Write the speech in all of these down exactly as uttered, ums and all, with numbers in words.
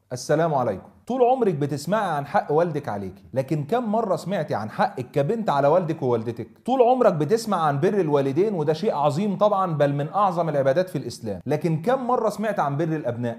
السلام عليكم. طول عمرك بتسمعي عن حق والدك عليكي، لكن كم مرة سمعتي عن حقك كبنت على والدك ووالدتك؟ طول عمرك بتسمع عن بر الوالدين وده شيء عظيم طبعا، بل من أعظم العبادات في الإسلام، لكن كم مرة سمعت عن بر الأبناء؟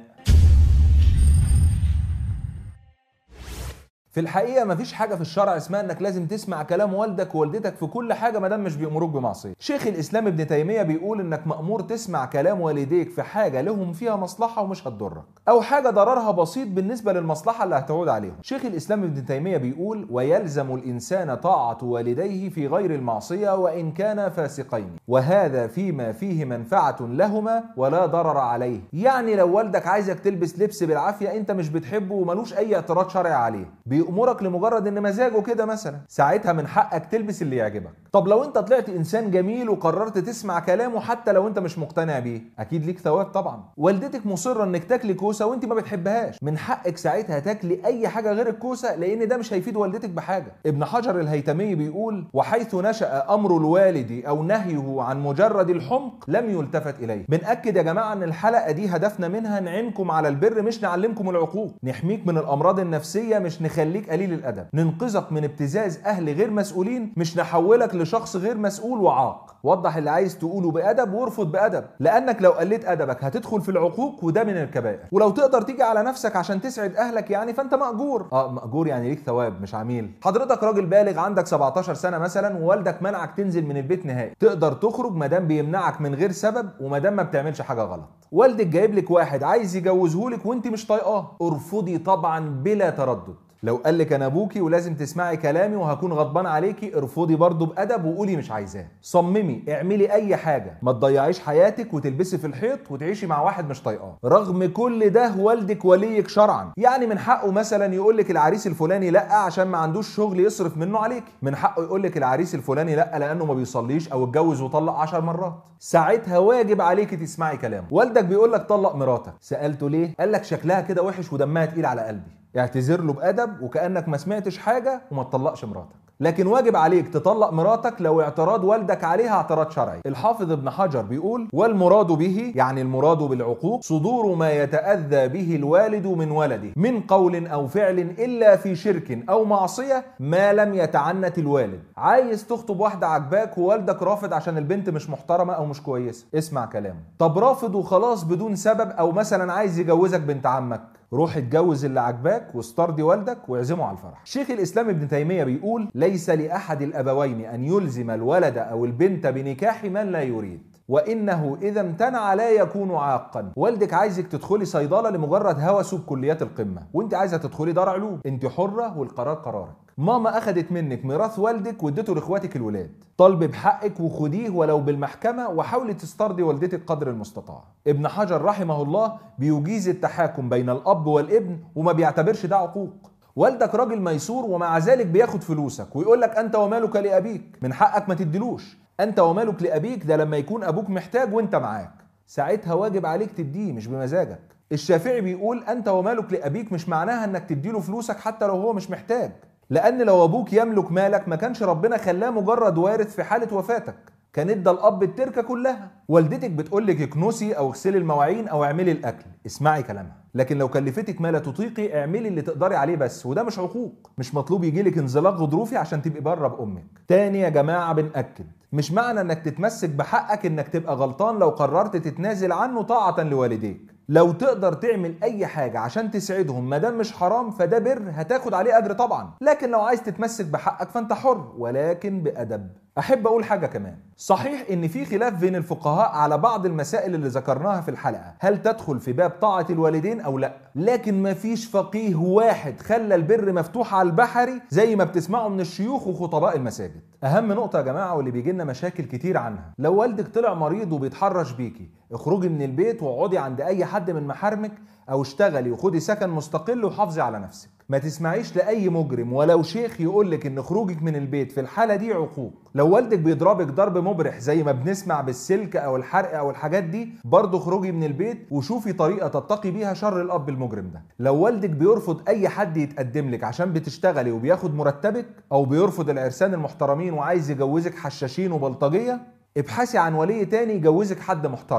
في الحقيقة مفيش حاجة في الشرع اسمها انك لازم تسمع كلام والدك ووالدتك في كل حاجة ما دام مش بيأمروك بمعصية. شيخ الإسلام ابن تيمية بيقول انك مأمور تسمع كلام والديك في حاجة لهم فيها مصلحة ومش هتضرك، أو حاجة ضررها بسيط بالنسبة للمصلحة اللي هتعود عليهم. شيخ الإسلام ابن تيمية بيقول: ويلزم الإنسان طاعة والديه في غير المعصية وإن كانا فاسقين، وهذا فيما فيه منفعة لهما ولا ضرر عليه. يعني لو والدك عايزك تلبس لبس بالعافية انت مش بتحبه وملوش أي اعتراض شرعي عليه، بيأمرك لمجرد ان مزاجه كده مثلا، ساعتها من حقك تلبس اللي يعجبك. طب لو انت طلعت انسان جميل وقررت تسمع كلامه حتى لو انت مش مقتنع بيه، اكيد ليك ثواب طبعا. والدتك مصره انك تاكلي كوسه وانت ما بتحبهاش، من حقك ساعتها تاكلي اي حاجه غير الكوسه، لان ده مش هيفيد والدتك بحاجه. ابن حجر الهيثمي بيقول: وحيث نشأ امر الوالد او نهيه عن مجرد الحمق لم يلتفت اليه. بنأكد يا جماعه ان الحلقه دي هدفنا منها نعينكم على البر، مش نعلمكم العقوق، نحميك من الامراض النفسيه، مش نخليك قليل الادب، ننقذك من ابتزاز اهل غير مسؤولين، مش نحولك لشخص غير مسؤول وعاق. وضح اللي عايز تقوله بادب وارفض بادب، لانك لو قلت ادبك هتدخل في العقوق وده من الكبائر. ولو تقدر تيجي على نفسك عشان تسعد اهلك يعني فانت مأجور. اه مأجور يعني ليك ثواب مش عميل. حضرتك راجل بالغ عندك سبعتاشر سنه مثلا ووالدك منعك تنزل من البيت نهائي، تقدر تخرج ما دام بيمنعك من غير سبب وما دام ما بتعملش حاجه غلط. والدك جايب لك واحد عايز يجوزهولك وانت مش طايقاه، ارفضي طبعا بلا تردد. لو قال لك انا ابوكي ولازم تسمعي كلامي وهكون غضبان عليكي، ارفضي برضه بادب وقولي مش عايزاه. صممي اعملي اي حاجه، ما تضيعيش حياتك وتلبسي في الحيط وتعيشي مع واحد مش طايقاه. رغم كل ده والدك وليك شرعا، يعني من حقه مثلا يقول لك العريس الفلاني لا عشان ما عندوش شغل يصرف منه عليك، من حقه يقول لك العريس الفلاني لا لانه ما بيصليش او اتجوز وطلق عشر مرات. ساعتها واجب عليكي تسمعي كلامه. والدك بيقول لك طلق مراتك، سالته ليه؟ قال لك شكلها كده وحش ودمها تقيل على قلبي. اعتذر له بأدب وكأنك ما سمعتش حاجة وما تطلقش مراتك. لكن واجب عليك تطلق مراتك لو اعتراض والدك عليها اعتراض شرعي. الحافظ ابن حجر بيقول: والمراد به، يعني المراد بالعقوق، صدور ما يتأذى به الوالد من ولده من قول أو فعل إلا في شرك أو معصية ما لم يتعنت الوالد. عايز تخطب واحدة عجباك ووالدك رافض عشان البنت مش محترمة أو مش كويسة، اسمع كلامه. طب رافض وخلاص بدون سبب، أو مثلا عايز يجوزك بنت عمك، روح اتجوز اللي عجباك واسترضي والدك واعزمه على الفرح. شيخ الإسلام ابن تيمية بيقول: ليس لأحد الأبوين أن يلزم الولد أو البنت بنكاح من لا يريد، وإنه إذا امتنع لا يكون عاقا. والدك عايزك تدخلي صيدلة لمجرد هوسه بكليات القمة، وانت عايزة تدخلي دار علوم، انت حرة والقرار قرارك. ماما أخدت منك ميراث والدك واديته لاخواتك الولاد، طالبي بحقك وخديه ولو بالمحكمة، وحاولي تسترضي والدتك قدر المستطاع. ابن حجر رحمه الله بيجيز التحاكم بين الأب والابن وما بيعتبرش ده عقوق. والدك راجل ميسور ومع ذلك بياخد فلوسك ويقول لك أنت ومالك لأبيك، من حقك ما تديلوش. أنت ومالك لأبيك ده لما يكون أبوك محتاج وأنت معاك، ساعتها واجب عليك تديه مش بمزاجك. الشافعي بيقول: أنت ومالك لأبيك مش معناها أنك تديله فلوسك حتى لو هو مش محتاج، لأن لو أبوك يملك مالك ما كانش ربنا خلاه مجرد وارث في حالة وفاتك، كان ادى الأب التركة كلها. والدتك بتقولك اكنسي أو اغسلي المواعين أو اعملي الأكل، اسمعي كلامها، لكن لو كلفتك ما لا تطيقي اعملي اللي تقدري عليه بس، وده مش عقوق. مش مطلوب يجيلك انزلاق غضروفي عشان تبقي بره بأمك. تاني يا جماعة بنأكد: مش معنى انك تتمسك بحقك انك تبقى غلطان لو قررت تتنازل عنه طاعة لوالديك. لو تقدر تعمل اي حاجة عشان تسعدهم ما دام مش حرام فده بر هتاخد عليه اجر طبعا، لكن لو عايز تتمسك بحقك فانت حر ولكن بأدب. احب اقول حاجة كمان، صحيح ان في خلاف بين الفقهاء على بعض المسائل اللي ذكرناها في الحلقة، هل تدخل في باب طاعة الوالدين او لا، لكن مفيش فقيه واحد خلى البر مفتوح على البحري زي ما بتسمعوا من الشيوخ وخطباء المساجد. اهم نقطة يا جماعة واللي بيجي لنا مشاكل كتير عنها، لو والدك طلع مريض وبيتحرش بيكي، اخرجي من البيت واقعدي عند اي حد من محارمك او اشتغلي وخدي سكن مستقل وحافظي على نفسك. ما تسمعيش لاي مجرم ولو شيخ يقولك ان خروجك من البيت في الحالة دي عقوق. لو والدك بيضربك ضرب مبرح زي ما بنسمع بالسلك او الحرق او الحاجات دي، برضه خروجي من البيت وشوفي طريقة تتقي بيها شر الاب المجرم ده. لو والدك بيرفض اي حد يتقدم لك عشان بتشتغلي وبياخد مرتبك، او بيرفض العرسان المحترمين وعايز يجوزك حشاشين وبلطجية، ابحثي عن ولي تاني يجوزك حد محترم،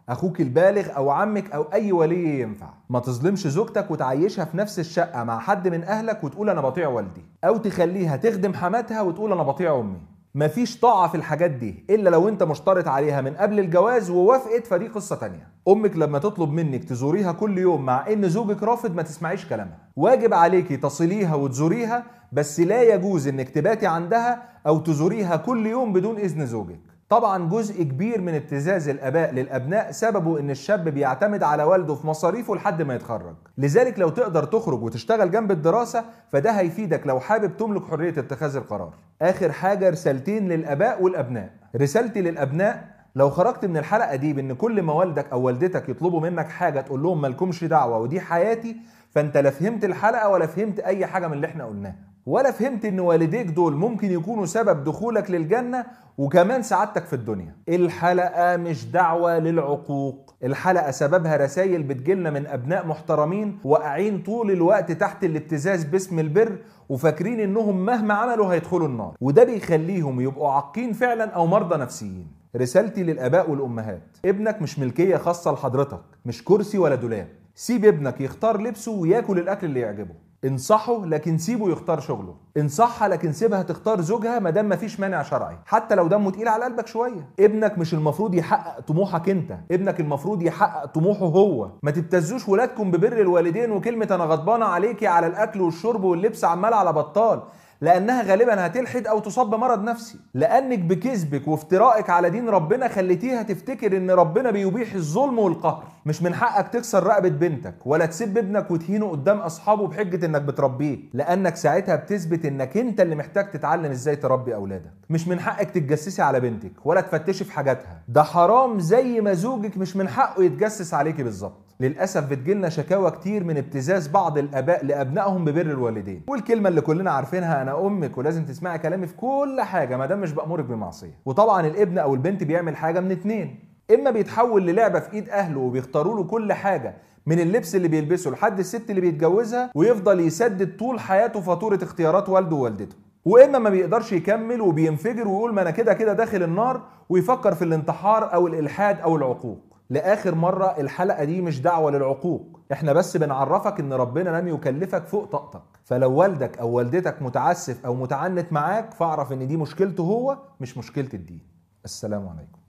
اخوك البالغ او عمك او اي ولي ينفع. ما تظلمش زوجتك وتعيشها في نفس الشقة مع حد من اهلك وتقول انا بطيع والدي، او تخليها تخدم حماتها وتقول انا بطيع امي. مفيش طاعة في الحاجات دي الا لو انت مشترط عليها من قبل الجواز ووافقت، فدي قصة تانية. امك لما تطلب منك تزوريها كل يوم مع ان زوجك رافض ما تسمعيش كلامها. واجب عليكي تصليها وتزوريها، بس لا يجوز انك تباتي عندها او تزوريها كل يوم بدون اذن زوجك. طبعا جزء كبير من ابتزاز الاباء للابناء سببه ان الشاب بيعتمد على والده في مصاريفه لحد ما يتخرج. لذلك لو تقدر تخرج وتشتغل جنب الدراسة فده هيفيدك لو حابب تملك حرية اتخاذ القرار. اخر حاجة رسالتين للاباء والابناء. رسالتي للابناء: لو خرجت من الحلقة دي بان كل ما والدك او والدتك يطلبوا منك حاجة تقول لهم مالكمش دعوة ودي حياتي، فانت لا فهمت الحلقة ولا فهمت اي حاجة من اللي احنا قلناه، ولا فهمت ان والديك دول ممكن يكونوا سبب دخولك للجنة وكمان سعادتك في الدنيا. الحلقة مش دعوة للعقوق، الحلقة سببها رسائل بتجيلنا من ابناء محترمين واقعين طول الوقت تحت الابتزاز باسم البر وفاكرين انهم مهما عملوا هيدخلوا النار، وده بيخليهم يبقوا عاقين فعلا او مرضى نفسيين. رسالتي للاباء والامهات: ابنك مش ملكية خاصة لحضرتك، مش كرسي ولا دولاب. سيب ابنك يختار لبسه وياكل الاكل اللي يعجبه. انصحه لكن سيبه يختار شغله. انصحها لكن سيبها تختار زوجها ما دام مفيش مانع شرعي، حتى لو دمه تقيل على قلبك شويه. ابنك مش المفروض يحقق طموحك انت، ابنك المفروض يحقق طموحه هو. ما تبتزوش ولادكم ببر الوالدين وكلمه انا غضبانه عليكي على الاكل والشرب واللبس عمال على بطال، لانها غالبا هتلحد او تصاب بمرض نفسي، لانك بكذبك وافترائك على دين ربنا خليتيها تفتكر ان ربنا بيبيح الظلم والقهر. مش من حقك تكسر رقبه بنتك ولا تسيب ابنك وتهينه قدام اصحابه بحجه انك بتربيه، لانك ساعتها بتثبت انك انت اللي محتاج تتعلم ازاي تربي اولادك. مش من حقك تتجسسي على بنتك ولا تفتشي في حاجاتها، ده حرام زي ما زوجك مش من حقه يتجسس عليكي بالظبط. للاسف بتجيلنا شكاوى كتير من ابتزاز بعض الاباء لابنائهم ببر الوالدين، والكلمه اللي كلنا عارفينها انا امك ولازم تسمعي كلامي في كل حاجه ما دام مش بامرك بمعصيه. وطبعا الابن او البنت بيعمل حاجه من اتنين: اما بيتحول للعبه في ايد اهله وبيختاروا له كل حاجه من اللبس اللي بيلبسه لحد الست اللي بيتجوزها ويفضل يسدد طول حياته فاتوره اختيارات والده ووالدته، واما ما بيقدرش يكمل وبينفجر ويقول ما انا كده كده داخل النار ويفكر في الانتحار او الالحاد او العقوق. لاخر مره، الحلقه دي مش دعوه للعقوق، احنا بس بنعرفك ان ربنا لم يكلفك فوق طاقتك. فلو والدك او والدتك متعسف او متعنت معاك فاعرف ان دي مشكلته هو مش مشكله الدين. السلام عليكم.